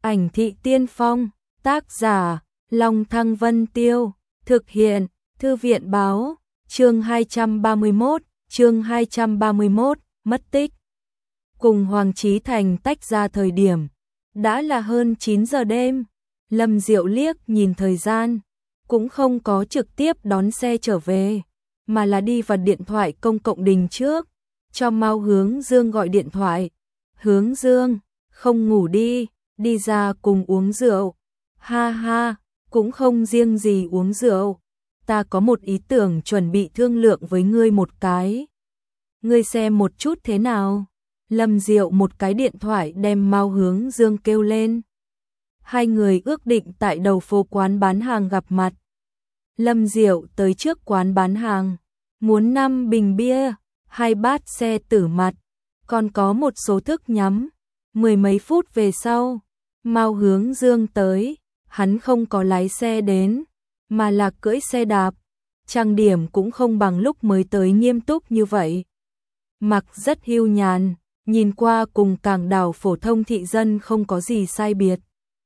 Ảnh thị tiên phong, tác giả, Long Thăng Vân Tiêu, thực hiện, Thư viện báo, chương 231, mất tích. Cùng Hoàng Chí Thành tách ra thời điểm, đã là hơn 9 giờ đêm, Lâm Diệu liếc nhìn thời gian, cũng không có trực tiếp đón xe trở về, mà là đi vào điện thoại công cộng đình trước, cho Mao Hướng Dương gọi điện thoại. Hướng Dương, không ngủ đi ra cùng uống rượu. Ha ha, cũng không riêng gì uống rượu, ta có một ý tưởng chuẩn bị thương lượng với ngươi một cái. Ngươi xem một chút thế nào? Lâm Diệu một cái điện thoại đem Mao Hướng Dương kêu lên. Hai người ước định tại đầu phố quán bán hàng gặp mặt. Lâm Diệu tới trước quán bán hàng, muốn 5 bình bia, 2 bát xe tử mặt, còn có một số thức nhắm. Mười mấy phút về sau, Mao Hướng Dương tới, hắn không có lái xe đến, mà là cưỡi xe đạp, trang điểm cũng không bằng lúc mới tới nghiêm túc như vậy. Mặc rất hưu nhàn, nhìn qua cùng Cảng Đảo phổ thông thị dân không có gì sai biệt.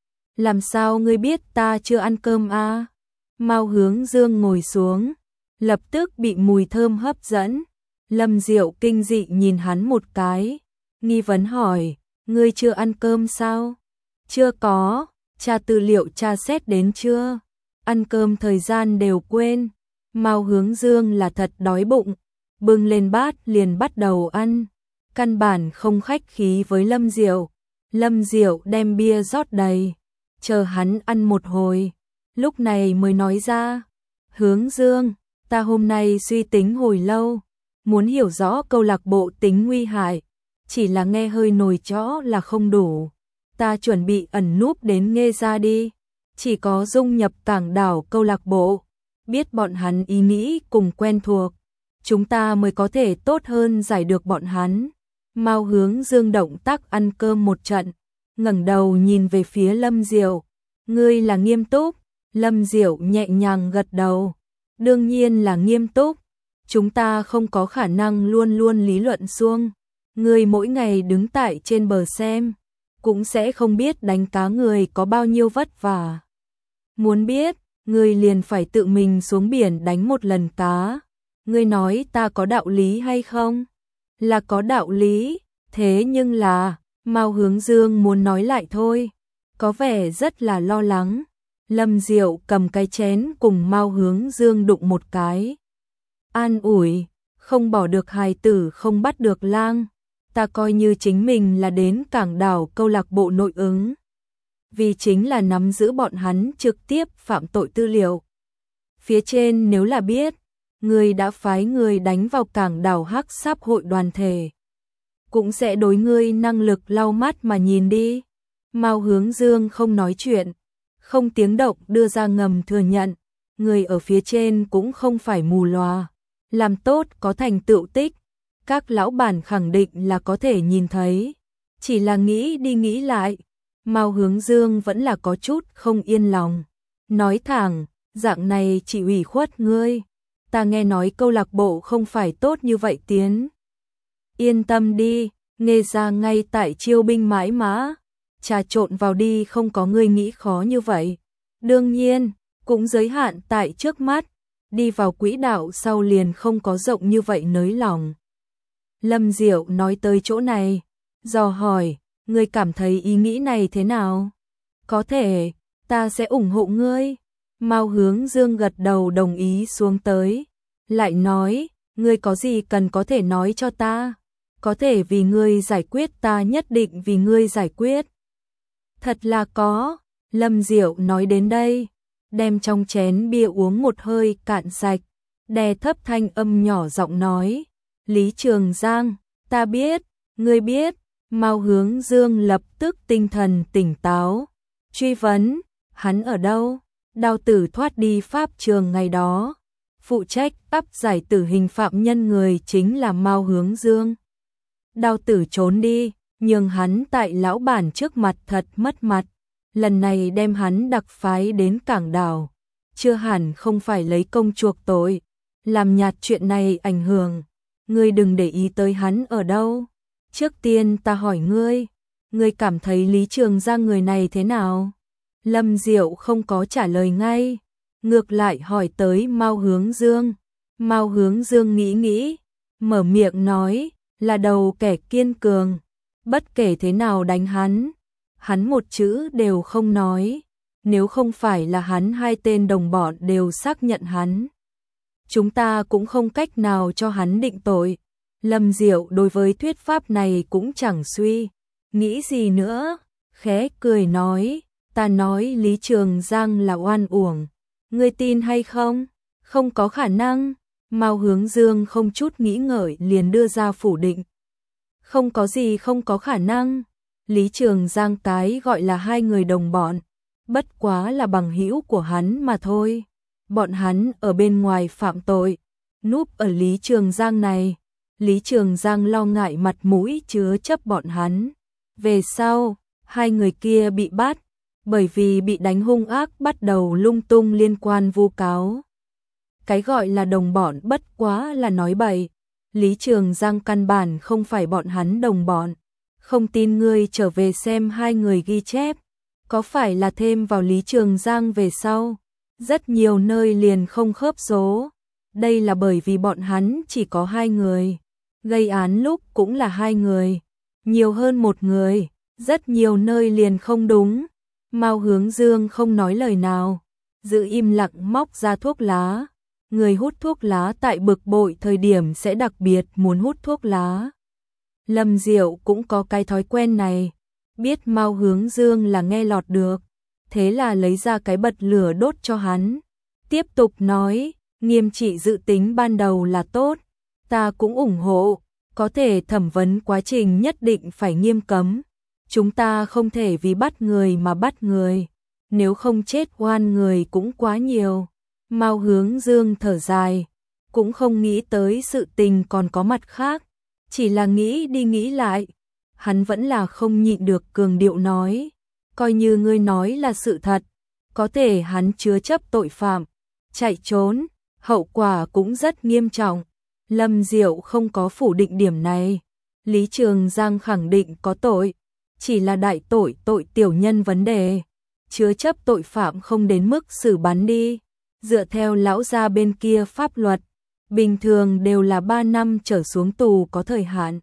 Làm sao ngươi biết ta chưa ăn cơm à? Mao Hướng Dương ngồi xuống, lập tức bị mùi thơm hấp dẫn. Lâm Diệu kinh dị nhìn hắn một cái, nghi vấn hỏi, ngươi chưa ăn cơm sao? Chưa có, tra tư liệu tra xét đến chưa? Ăn cơm thời gian đều quên. Mao Hướng Dương là thật đói bụng, bưng lên bát liền bắt đầu ăn, căn bản không khách khí với Lâm Diệu. Lâm Diệu đem bia rót đầy, chờ hắn ăn một hồi, lúc này mới nói ra, Hướng Dương, ta hôm nay suy tính hồi lâu, muốn hiểu rõ câu lạc bộ tính nguy hại, chỉ là nghe hơi nổi chó là không đủ, ta chuẩn bị ẩn núp đến Nghê Gia đi, chỉ có dung nhập Cảng Đảo câu lạc bộ, biết bọn hắn ý nghĩ cùng quen thuộc, chúng ta mới có thể tốt hơn giải được bọn hắn. Mao Hướng Dương động tác ăn cơm một trận, ngẩng đầu nhìn về phía Lâm Diệu, ngươi là nghiêm túc? Lâm Diệu nhẹ nhàng gật đầu, đương nhiên là nghiêm túc, chúng ta không có khả năng luôn luôn lý luận suông, ngươi mỗi ngày đứng tại trên bờ xem, cũng sẽ không biết đánh cá người có bao nhiêu vất vả. Muốn biết, ngươi liền phải tự mình xuống biển đánh một lần cá. Ngươi nói ta có đạo lý hay không? Là có đạo lý, thế nhưng là, Mao Hướng Dương muốn nói lại thôi, có vẻ rất là lo lắng. Lâm Diệu cầm cái chén cùng Mao Hướng Dương đụng một cái. An ủi, không bỏ được hài tử không bắt được lang, ta coi như chính mình là đến Cảng Đảo câu lạc bộ nội ứng. Vì chính là nắm giữ bọn hắn trực tiếp phạm tội tư liệu. Phía trên nếu là biết, người đã phái người đánh vào Cảng Đảo Hắc Sáp hội đoàn thể, cũng sẽ đối ngươi năng lực lau mắt mà nhìn đi. Mao Hướng Dương không nói chuyện, không tiếng động đưa ra ngầm thừa nhận, người ở phía trên cũng không phải mù lòa, làm tốt có thành tựu tích, các lão bản khẳng định là có thể nhìn thấy, chỉ là nghĩ đi nghĩ lại, Mao Hướng Dương vẫn là có chút không yên lòng, nói thẳng, dạng này chỉ ủy khuất ngươi, ta nghe nói câu lạc bộ không phải tốt như vậy tiến. Yên tâm đi, Nghê Gia ngay tại chiêu binh mãi mã, trà trộn vào đi không có ngươi nghĩ khó như vậy. Đương nhiên, cũng giới hạn tại trước mắt, đi vào quỹ đạo sau liền không có rộng như vậy nới lòng. Lâm Diệu nói tới chỗ này, dò hỏi, ngươi cảm thấy ý nghĩ này thế nào? Có thể, ta sẽ ủng hộ ngươi. Mao Hướng Dương gật đầu đồng ý xuống tới, lại nói, ngươi có gì cần có thể nói cho ta, có thể vì ngươi giải quyết ta nhất định vì ngươi giải quyết. Thật là có, Lâm Diệu nói đến đây, đem trong chén bia uống một hơi cạn sạch, đè thấp thanh âm nhỏ giọng nói, Lý Trường Giang, ta biết, ngươi biết. Mao Hướng Dương lập tức tinh thần tỉnh táo, truy vấn, hắn ở đâu? Đao tử thoát đi pháp trường ngày đó, phụ trách áp giải tử hình phạm nhân người chính là Mao Hướng Dương. Đao tử trốn đi, nhưng hắn tại lão bản trước mặt thật mất mặt, lần này đem hắn đặc phái đến Cảng Đảo, chưa hẳn không phải lấy công chuộc tội, làm nhạt chuyện này ảnh hưởng, ngươi đừng để ý tới hắn ở đâu. Trước tiên ta hỏi ngươi, Ngươi cảm thấy Lý Trường Giang người này thế nào? Lâm Diệu không có trả lời ngay, ngược lại hỏi tới Mao Hướng Dương. Mao Hướng Dương nghĩ nghĩ, mở miệng nói, là đầu kẻ kiên cường, bất kể thế nào đánh hắn một chữ đều không nói, nếu không phải là hắn hai tên đồng bọn đều xác nhận hắn, chúng ta cũng không cách nào cho hắn định tội. Lâm Diệu đối với thuyết pháp này cũng chẳng suy nghĩ gì nữa, khẽ cười nói, ta nói Lý Trường Giang là oan uổng, ngươi tin hay không? Không có khả năng. Mao Hướng Dương không chút nghĩ ngợi liền đưa ra phủ định. Không có gì không có khả năng. Lý Trường Giang cái gọi là hai người đồng bọn, bất quá là bằng hữu của hắn mà thôi. Bọn hắn ở bên ngoài phạm tội, núp ở Lý Trường Giang này. Lý Trường Giang lo ngại mặt mũi chứa chấp bọn hắn. Về sau, hai người kia bị bắt, bởi vì bị đánh hung ác bắt đầu lung tung liên quan vu cáo. Cái gọi là đồng bọn bất quá là nói bậy. Lý Trường Giang căn bản không phải bọn hắn đồng bọn. Không tin ngươi trở về xem hai người ghi chép, có phải là thêm vào Lý Trường Giang về sau, rất nhiều nơi liền không khớp số. Đây là bởi vì bọn hắn chỉ có hai người, gây án lúc cũng là hai người, nhiều hơn một người, rất nhiều nơi liền không đúng. Mao Hướng Dương không nói lời nào, giữ im lặng móc ra thuốc lá. Người hút thuốc lá tại bực bội thời điểm sẽ đặc biệt muốn hút thuốc lá. Lâm Diệu cũng có cái thói quen này, biết Mao Hướng Dương là nghe lọt được, thế là lấy ra cái bật lửa đốt cho hắn. Tiếp tục nói, nghiêm trị dự tính ban đầu là tốt, ta cũng ủng hộ, có thể thẩm vấn quá trình nhất định phải nghiêm cấm. Chúng ta không thể vì bắt người mà bắt người, nếu không chết oan người cũng quá nhiều. Mao Hướng Dương thở dài, cũng không nghĩ tới sự tình còn có mặt khác, chỉ là nghĩ đi nghĩ lại, hắn vẫn là không nhịn được cường điệu nói, coi như ngươi nói là sự thật, có thể hắn chứa chấp tội phạm, chạy trốn, hậu quả cũng rất nghiêm trọng. Lâm Diệu không có phủ định điểm này, Lý Trường Giang khẳng định có tội, chỉ là đại tội tội tiểu nhân vấn đề, chứa chấp tội phạm không đến mức xử bắn đi. Dựa theo lão gia bên kia pháp luật, bình thường đều là 3 năm trở xuống tù có thời hạn.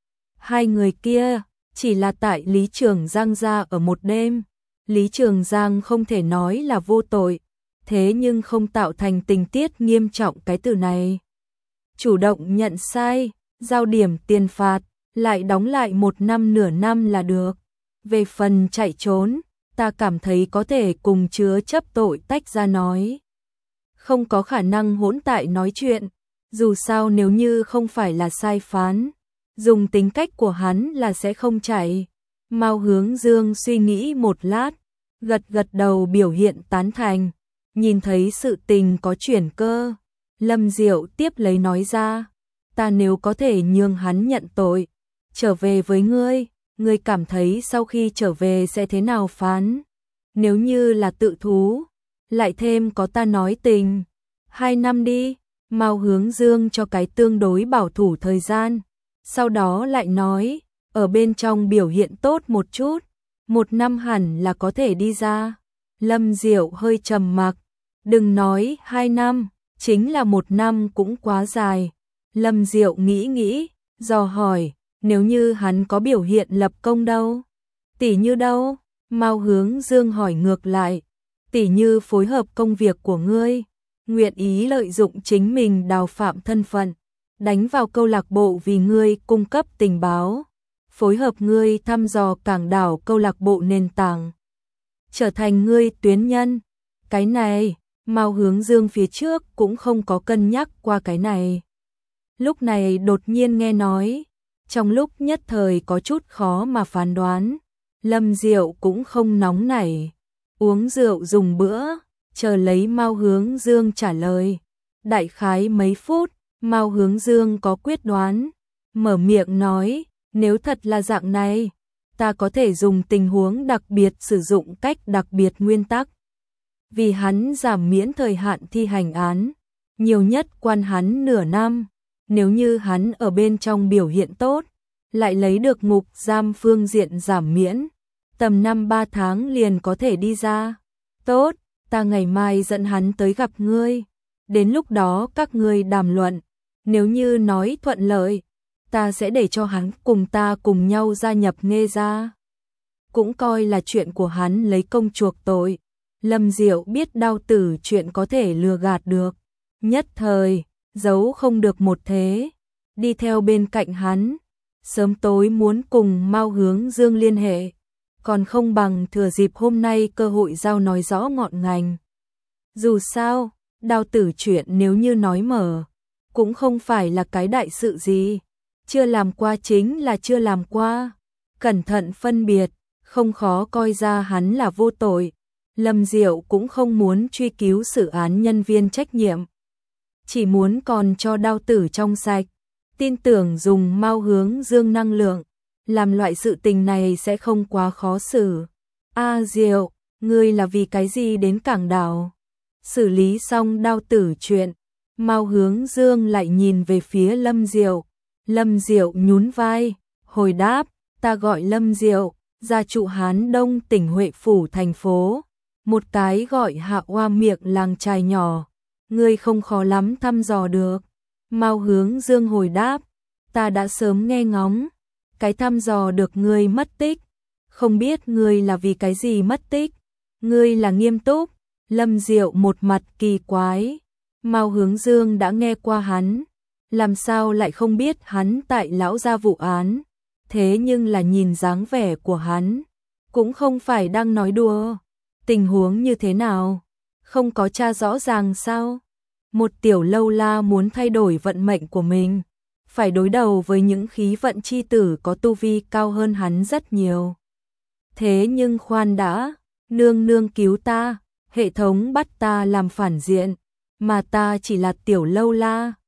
Hai người kia, chỉ là tại Lý Trường Giang ra ở một đêm. Lý Trường Giang không thể nói là vô tội, thế nhưng không tạo thành tình tiết nghiêm trọng cái từ này. Chủ động nhận sai, giao điểm tiền phạt, lại đóng lại 1 năm nửa năm là được. Về phần chạy trốn, ta cảm thấy có thể cùng chứa chấp tội tách ra nói. Không có khả năng hỗn tại nói chuyện, dù sao nếu như không phải là sai phán, dùng tính cách của hắn là sẽ không chạy. Mao Hướng Dương suy nghĩ một lát, gật gật đầu biểu hiện tán thành, nhìn thấy sự tình có chuyển cơ. Lâm Diệu tiếp lấy nói ra, ta nếu có thể nhường hắn nhận tội, trở về với ngươi cảm thấy sau khi trở về sẽ thế nào phán? Nếu như là tự thú, lại thêm có ta nói tình, 2 năm đi. Mao Hướng Dương cho cái tương đối bảo thủ thời gian, sau đó lại nói, ở bên trong biểu hiện tốt một chút, 1 năm hẳn là có thể đi ra. Lâm Diệu hơi trầm mặc, đừng nói 2 năm, chính là 1 năm cũng quá dài. Lâm Diệu nghĩ, dò hỏi, nếu như hắn có biểu hiện lập công đâu? Tỉ như đâu? Mao Hướng Dương hỏi ngược lại, tỉ như phối hợp công việc của ngươi, nguyện ý lợi dụng chính mình đào phạm thân phận, đánh vào câu lạc bộ vì ngươi cung cấp tình báo, phối hợp ngươi thăm dò cảng đảo câu lạc bộ nền tảng, trở thành ngươi tuyến nhân. Cái này, Mao Hướng Dương phía trước cũng không có cân nhắc qua cái này. Lúc này đột nhiên nghe nói, trong lúc nhất thời có chút khó mà phán đoán. Lâm Diệu cũng không nóng nảy, uống rượu dùng bữa, chờ lấy Mao Hướng Dương trả lời. Đại khái mấy phút, Mao Hướng Dương có quyết đoán, mở miệng nói, nếu thật là dạng này, ta có thể dùng tình huống đặc biệt sử dụng cách đặc biệt nguyên tắc. Vì hắn giảm miễn thời hạn thi hành án, nhiều nhất quan hắn nửa năm, nếu như hắn ở bên trong biểu hiện tốt, lại lấy được ngục giam phương diện giảm miễn, tầm 5-3 tháng liền có thể đi ra. Tốt, ta ngày mai dẫn hắn tới gặp ngươi, đến lúc đó các ngươi đàm luận, nếu như nói thuận lợi, ta sẽ để cho hắn cùng ta cùng nhau gia nhập Nghê gia. Cũng coi là chuyện của hắn lấy công chuộc tội. Lâm Diệu biết Đao Tử chuyện có thể lừa gạt được, nhất thời giấu không được một thế, đi theo bên cạnh hắn, sớm tối muốn cùng Mao Hướng Dương liên hệ, còn không bằng thừa dịp hôm nay cơ hội giao nói rõ ngọn ngành. Dù sao, Đao Tử chuyện nếu như nói mở, cũng không phải là cái đại sự gì, chưa làm qua chính là chưa làm qua, cẩn thận phân biệt, không khó coi ra hắn là vô tội. Lâm Diệu cũng không muốn truy cứu xử án nhân viên trách nhiệm, chỉ muốn còn cho Đao Tử trong sạch, tin tưởng dùng Mao Hướng Dương năng lượng, làm loại sự tình này sẽ không quá khó xử. A Diệu, ngươi là vì cái gì đến Cảng Đảo? Xử lý xong Đao Tử chuyện, Mao Hướng Dương lại nhìn về phía Lâm Diệu. Lâm Diệu nhún vai, hồi đáp, ta gọi Lâm Diệu, gia trụ Hán Đông tỉnh Huệ Phủ thành phố, một cái gọi Hạ Oa miệng làng trài nhỏ, ngươi không khó lắm thăm dò được. Mao Hướng Dương hồi đáp, ta đã sớm nghe ngóng, cái thăm dò được ngươi mất tích, không biết ngươi là vì cái gì mất tích, ngươi là nghiêm túc? Lâm Diệu một mặt kỳ quái, Mao Hướng Dương đã nghe qua hắn, làm sao lại không biết hắn tại lão gia vụ án, thế nhưng là nhìn dáng vẻ của hắn, cũng không phải đang nói đùa. Tình huống như thế nào? Không có tra rõ ràng sao? Một tiểu lâu la muốn thay đổi vận mệnh của mình, phải đối đầu với những khí vận chi tử có tu vi cao hơn hắn rất nhiều. Thế nhưng khoan đã, nương nương cứu ta, hệ thống bắt ta làm phản diện, mà ta chỉ là tiểu lâu la,